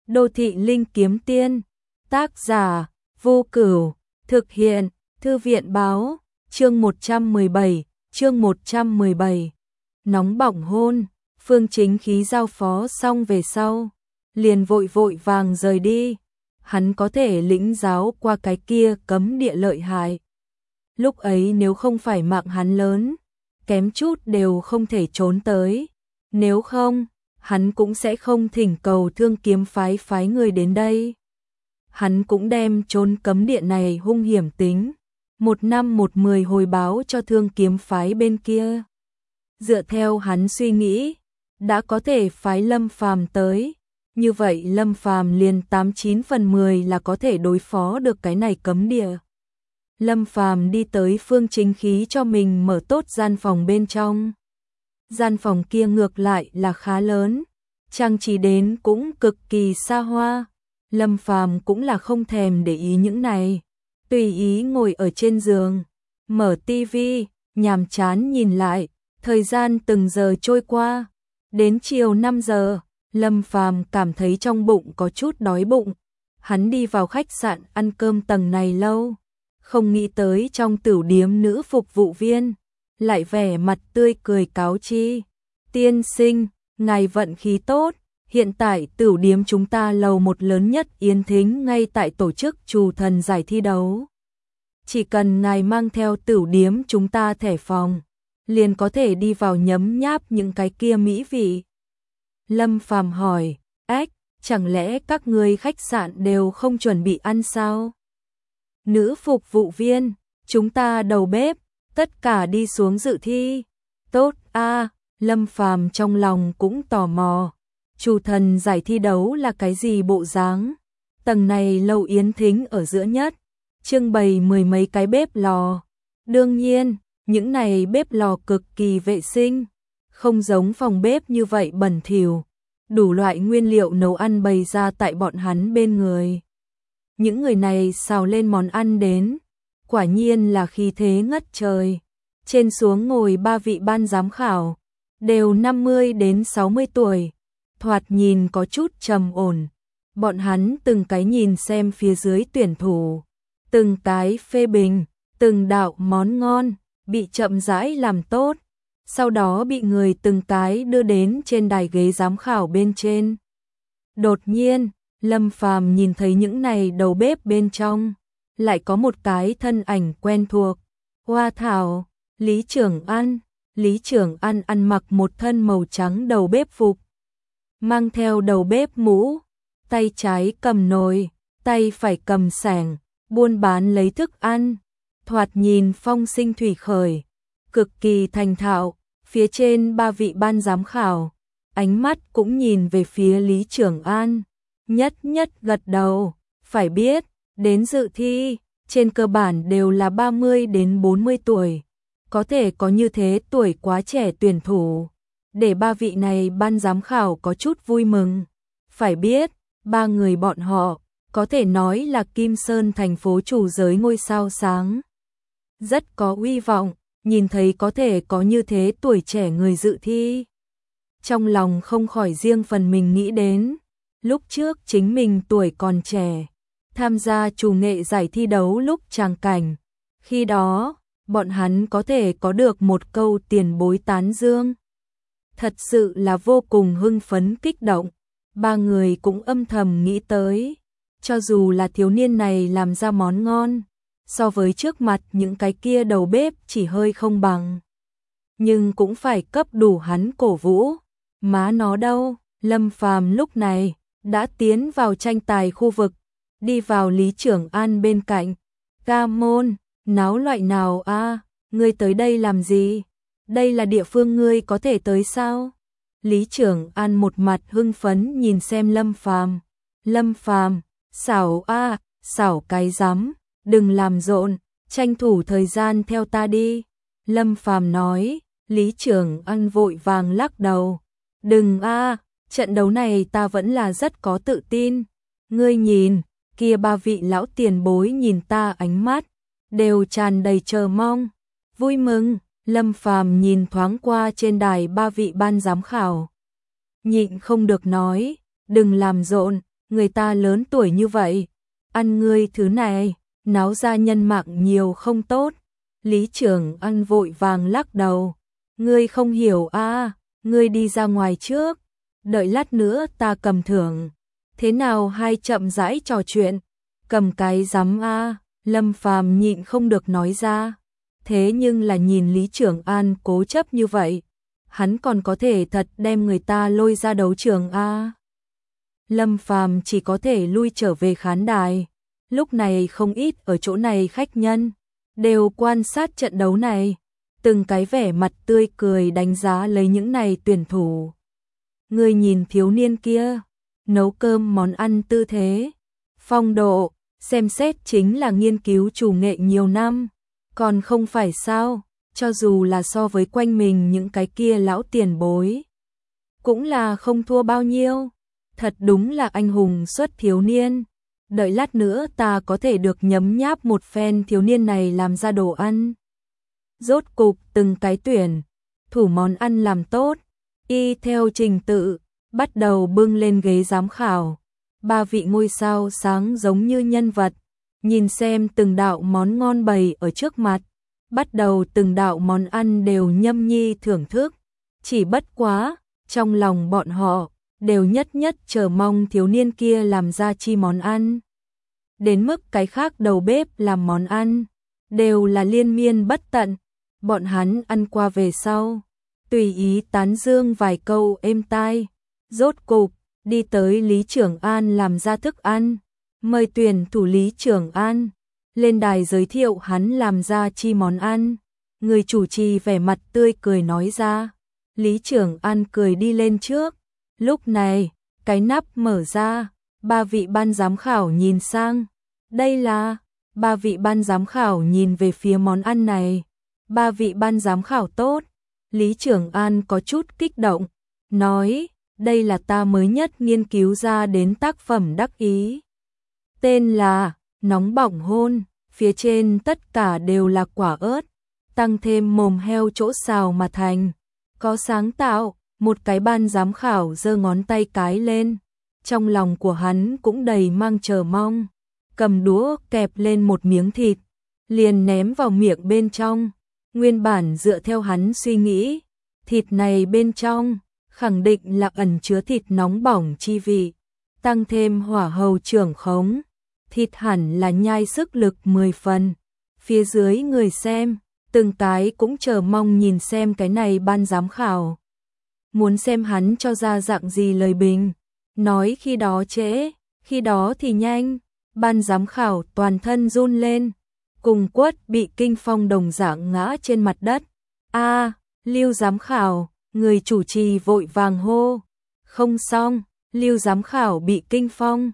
Đô thị linh kiếm tiên. Tác giả Vô Cửu. Thực hiện Thư viện báo. Chương 117. Nóng bỏng hôn. Phương Chính Khí giao phó xong về sau, liền vội vàng rời đi. Hắn có thể lĩnh giáo qua cái kia cấm địa lợi hại. Lúc ấy nếu không phải mạng hắn lớn, kém chút đều không thể trốn tới. Nếu không, hắn cũng sẽ không thỉnh cầu Thương Kiếm phái người đến đây. Hắn cũng đem trốn cấm địa này hung hiểm tính, 1 năm 10 hồi báo cho Thương Kiếm phái bên kia. Dựa theo hắn suy nghĩ, đã có thể phái Lâm Phàm tới, như vậy Lâm Phàm liền 89 phần 10 là có thể đối phó được cái này cấm địa. Lâm Phàm đi tới Phương Chính Khí cho mình mở tốt gian phòng bên trong. Gian phòng kia ngược lại là khá lớn, trang trí đến cũng cực kỳ xa hoa. Lâm Phàm cũng là không thèm để ý những này, tùy ý ngồi ở trên giường, mở tivi, nhàm chán nhìn lại. Thời gian từng giờ trôi qua, đến chiều 5 giờ, Lâm Phàm cảm thấy trong bụng có chút đói bụng. Hắn đi vào khách sạn ăn cơm tầng này lâu, không nghĩ tới trong tửu điếm nữ phục vụ viên lại vẻ mặt tươi cười cáo chi. Tiên sinh, ngài vận khí tốt, hiện tại tửu điếm chúng ta lầu 1 lớn nhất Yến Thính ngay tại tổ chức Trù Thần giải thi đấu. Chỉ cần ngài mang theo tửu điếm chúng ta thẻ phòng, liền có thể đi vào nhấm nháp những cái kia mỹ vị. Lâm Phàm hỏi, chẳng lẽ các ngươi khách sạn đều không chuẩn bị ăn sao? Nữ phục vụ viên, chúng ta đầu bếp, tất cả đi xuống dự thi. Tốt a, Lâm Phàm trong lòng cũng tò mò. Trù Thần giải thi đấu là cái gì bộ dáng? Tầng này lầu Yến Thính ở giữa nhất, trưng bày 10 mấy cái bếp lò. Đương nhiên, những này bếp lò cực kỳ vệ sinh, không giống phòng bếp như vậy bẩn thỉu. Đủ loại nguyên liệu nấu ăn bày ra tại bọn hắn bên người. Những người này xào lên món ăn đến, quả nhiên là khí thế ngất trời. Trên xuống ngồi 3 vị ban giám khảo, đều 50 đến 60 tuổi, thoạt nhìn có chút trầm ổn. Bọn hắn từng cái nhìn xem phía dưới tuyển thủ, từng cái phê bình, từng đạo món ngon bị chậm rãi làm tốt, sau đó bị người từng cái đưa đến trên đài ghế giám khảo bên trên. Đột nhiên, Lâm Phàm nhìn thấy những này đầu bếp bên trong, lại có một cái thân ảnh quen thuộc. Hoa Thảo, Lý Trường An. Lý Trường An ăn mặc một thân màu trắng đầu bếp phục, mang theo đầu bếp mũ, tay trái cầm nồi, tay phải cầm xẻng, buôn bán lấy thức ăn, thoạt nhìn phong sinh thủy khởi, cực kỳ thành thạo. Phía trên 3 vị ban giám khảo, ánh mắt cũng nhìn về phía Lý Trường An, nhất gật đầu. Phải biết, đến dự thi, trên cơ bản đều là 30 đến 40 tuổi, có thể có như thế tuổi quá trẻ tuyển thủ, để 3 vị này ban giám khảo có chút vui mừng. Phải biết, 3 người bọn họ, có thể nói là Kim Sơn thành phố chủ giới ngôi sao sáng. Rất có uy vọng, nhìn thấy có thể có như thế tuổi trẻ người dự thi. Trong lòng không khỏi riêng phần mình nghĩ đến, lúc trước chính mình tuổi còn trẻ, tham gia chủ nghệ giải thi đấu lúc tràng cảnh. Khi đó, bọn hắn có thể có được một câu tiền bối tán dương. Thật sự là vô cùng hưng phấn kích động. 3 người cũng âm thầm nghĩ tới, cho dù là thiếu niên này làm ra món ngon, so với trước mặt những cái kia đầu bếp chỉ hơi không bằng, nhưng cũng phải cấp đủ hắn cổ vũ. Má nó đâu, Lâm Phàm lúc này đã tiến vào tranh tài khu vực, đi vào Lý Trường An bên cạnh. Ca môn, náo loại nào a? Ngươi tới đây làm gì? Đây là địa phương ngươi có thể tới sao? Lý Trường An một mặt hưng phấn nhìn xem Lâm Phàm. Lâm Phàm, xảo a, xảo cái rắm, đừng làm rộn, tranh thủ thời gian theo ta đi. Lâm Phàm nói. Lý Trường An vội vàng lắc đầu. Đừng a, trận đấu này ta vẫn là rất có tự tin. Ngươi nhìn, kia 3 vị lão tiền bối nhìn ta ánh mắt, đều tràn đầy chờ mong, vui mừng. Lâm Phàm nhìn thoáng qua trên đài 3 vị ban giám khảo, nhịn không được nói, đừng làm rộn, người ta lớn tuổi như vậy, ăn ngươi thứ này, náo ra nhân mạng nhiều không tốt. Lý Trường An vội vàng lắc đầu, ngươi không hiểu à, ngươi đi ra ngoài trước, đợi lát nữa ta cầm thưởng. Thế nào hai chậm rãi trò chuyện, cầm cái rắm a, Lâm Phàm nhịn không được nói ra. Thế nhưng là nhìn Lý Trường An cố chấp như vậy, hắn còn có thể thật đem người ta lôi ra đấu trường a. Lâm Phàm chỉ có thể lui trở về khán đài. Lúc này không ít ở chỗ này khách nhân đều quan sát trận đấu này, từng cái vẻ mặt tươi cười đánh giá lấy những này tuyển thủ. Người nhìn thiếu niên kia, nấu cơm món ăn tư thế, phong độ, xem xét chính là nghiên cứu chủ nghệ nhiều năm, còn không phải sao, cho dù là so với quanh mình những cái kia lão tiền bối, cũng là không thua bao nhiêu, thật đúng là anh hùng xuất thiếu niên. Đợi lát nữa ta có thể được nhấm nháp một phen thiếu niên này làm ra đồ ăn. Rốt cục từng cái tuyển thủ món ăn làm tốt, y theo trình tự, bắt đầu bưng lên ghế giám khảo. Ba vị ngôi sao sáng giống như nhân vật, nhìn xem từng đạo món ngon bày ở trước mặt, bắt đầu từng đạo món ăn đều nhâm nhi thưởng thức. Chỉ bất quá, trong lòng bọn họ đều nhất nhất chờ mong thiếu niên kia làm ra chi món ăn. Đến mức cái khác đầu bếp làm món ăn, đều là liên miên bất tận. Bọn hắn ăn qua về sau, tùy ý tán dương vài câu êm tai. Rốt cục, đi tới Lý Trường An làm ra thức ăn. Mời tuyển thủ Lý Trường An lên đài giới thiệu hắn làm ra chi món ăn. Người chủ trì vẻ mặt tươi cười nói ra. Lý Trường An cười đi lên trước. Lúc này, cái nắp mở ra, ba vị ban giám khảo nhìn sang. Đây là, ba vị ban giám khảo nhìn về phía món ăn này. Ba vị ban giám khảo tốt. Lý Trường An có chút kích động, nói, đây là ta mới nhất nghiên cứu ra đến tác phẩm đắc ý. Tên là, nóng bỏng hôn, phía trên tất cả đều là quả ớt, tăng thêm mồm heo chỗ xào mà thành. Có sáng tạo, một cái ban giám khảo giơ ngón tay cái lên. Trong lòng của hắn cũng đầy mang chờ mong. Cầm đũa kẹp lên một miếng thịt, liền ném vào miệng bên trong. Nguyên bản dựa theo hắn suy nghĩ, thịt này bên trong khẳng định là ẩn chứa thịt nóng bỏng chi vị, tăng thêm hỏa hầu trưởng khống, thịt hẳn là nhai sức lực 10 phần. Phía dưới người xem, từng cái cũng chờ mong nhìn xem cái này ban giám khảo. Muốn xem hắn cho ra dạng gì lời bình, nói khi đó trễ, khi đó thì nhanh. Ban giám khảo toàn thân run lên, cùng quất bị kinh phong đồng dạng ngã trên mặt đất. A, Lưu giám khảo, người chủ trì vội vàng hô. Không xong, Lưu giám khảo bị kinh phong.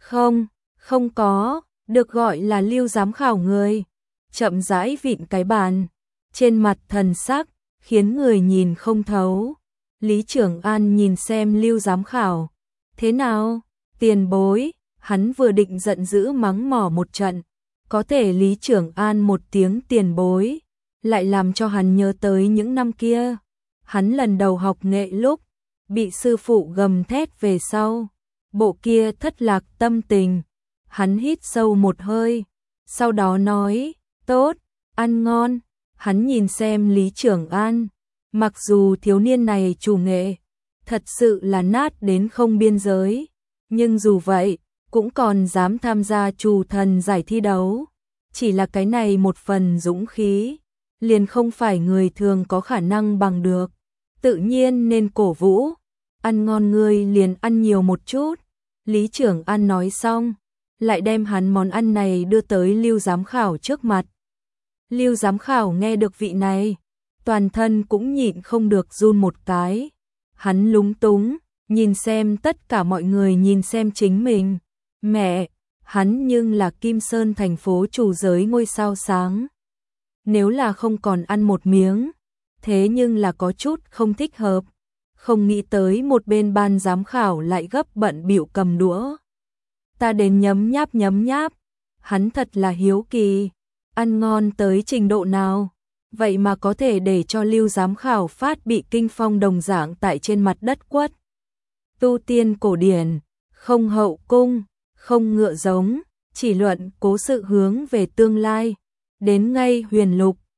Không có, được gọi là Lưu giám khảo người. Chậm rãi vịn cái bàn, trên mặt thần sắc, khiến người nhìn không thấu. Lý Trường An nhìn xem Lưu giám khảo. Thế nào, tiền bối? Hắn vừa định giận dữ mắng mỏ một trận, có thể Lý Trường An một tiếng tiền bối, lại làm cho hắn nhớ tới những năm kia. Hắn lần đầu học nghệ lúc, bị sư phụ gầm thét về sau, bộ kia thất lạc tâm tình. Hắn hít sâu một hơi, sau đó nói, tốt, ăn ngon. Hắn nhìn xem Lý Trường An, mặc dù thiếu niên này chủ nghệ, thật sự là nát đến không biên giới, nhưng dù vậy, cũng còn dám tham gia chủ thần giải thi đấu. Chỉ là cái này một phần dũng khí, liền không phải người thường có khả năng bằng được. Tự nhiên nên cổ vũ, ăn ngon ngươi liền ăn nhiều một chút. Lý Trường An nói xong, lại đem hắn món ăn này đưa tới Lưu giám khảo trước mặt. Lưu giám khảo nghe được vị này, toàn thân cũng nhịn không được run một cái. Hắn lúng túng, nhìn xem tất cả mọi người nhìn xem chính mình. Mẹ, hắn nhưng là Kim Sơn thành phố chủ giới ngôi sao sáng. Nếu là không còn ăn một miếng, thế nhưng là có chút không thích hợp. Không nghĩ tới một bên ban giám khảo lại gấp bận bịu cầm đũa. Ta đến nhấm nháp, hắn thật là hiếu kỳ, ăn ngon tới trình độ nào, vậy mà có thể để cho Lưu giám khảo phát bị kinh phong đồng dạng tại trên mặt đất quất. Tu tiên cổ điển, không hậu cung, không ngựa giống, chỉ luận cố sự hướng về tương lai. Đến ngay Huyền Lục,